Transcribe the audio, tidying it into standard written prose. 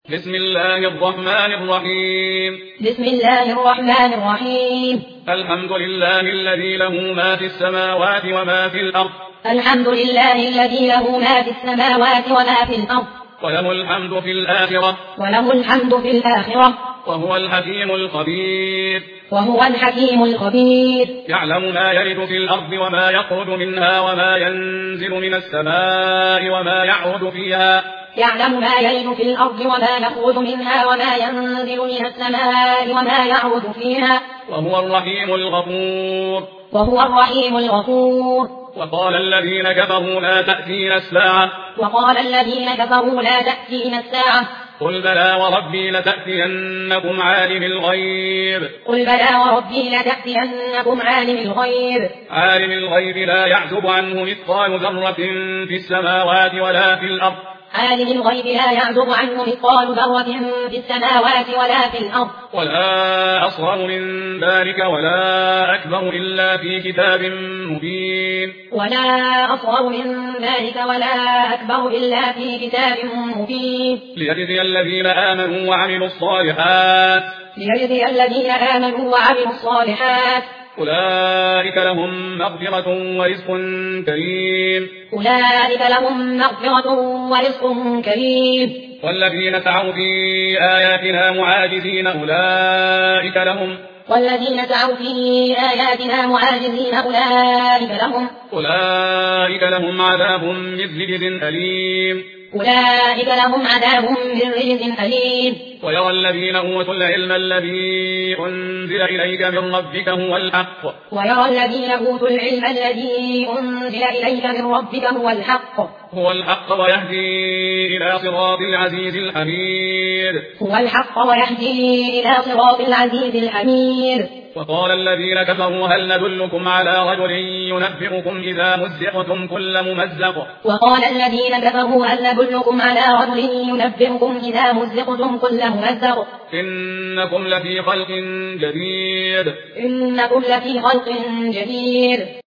بسم الله الرحمن الرحيم. بسم الله الرحمن الرحيم. الحمد لله الذي له ما في السماوات وما في الأرض. الحمد لله الذي له ما في السماوات وما في الأرض. وله الحمد في الآخرة. وله الحمد في الآخرة. وهو الحكيم الخبير. وهو الحكيم الخبير. يعلم ما يلد في الأرض وما يخرج منها وما ينزل من السماء وما يعرج فيها. يعلم ما يلد في الأرض وما يخرج منها وما ينزل من السماء وما يعرج فيها. وهو الرحيم الغفور. وهو الرحيم الغفور. وقال الذين كفروا لا تأتينا الساعة. وقال الذين كفروا لا تأتينا الساعة. قل بلى وربي لتأتينكم عالم الغيب. قل بلى وربي لتأتينكم عالم الغيب. عالم الغيب لا يعزب عنه مثقال ذرة في السماوات ولا في الأرض. عالم الغيب لا يعزب عنه مثقال ذرة في السماوات ولا في الأرض. ولا أصغر من ذلك ولا أكبر إلا في كتاب مبين. ولا أصغر من ذلك ولا أكبر إلا في كتاب مبين. ليجزي الذين آمنوا وعملوا الصالحات. ليجزي الذين آمنوا وعملوا الصالحات. أولئك لهم مغفرة ورزق كريم. أولئك لهم مغفرة ورزق كريم. والذين سعوا في آياتنا معاجزين والذين سعوا في آياتنا معاجزين أولئك لهم عذاب من رجز أليم. أولئك لهم عذاب من رجز أليم. ويرى الذين أوتوا العلم الذي أنزل إليك من ربك هو الحق. ويرى الذين أوتوا العلم الذي أنزل إليك من ربك هو الحق ويهدي إلى صراط العزيز الحميد. هو الحق ويهدي إلى صراط العزيز الحميد. وقال الذين كفروا هل ندلكم على رجل ينبئكم إذا مزقتم كل ممزق. وقال الذين كفروا هل ندلكم على رجل ينبئكم إذا مزقتم كل ممزق. إنكم لفي خلق جديد. إنكم لفي خلق جديد.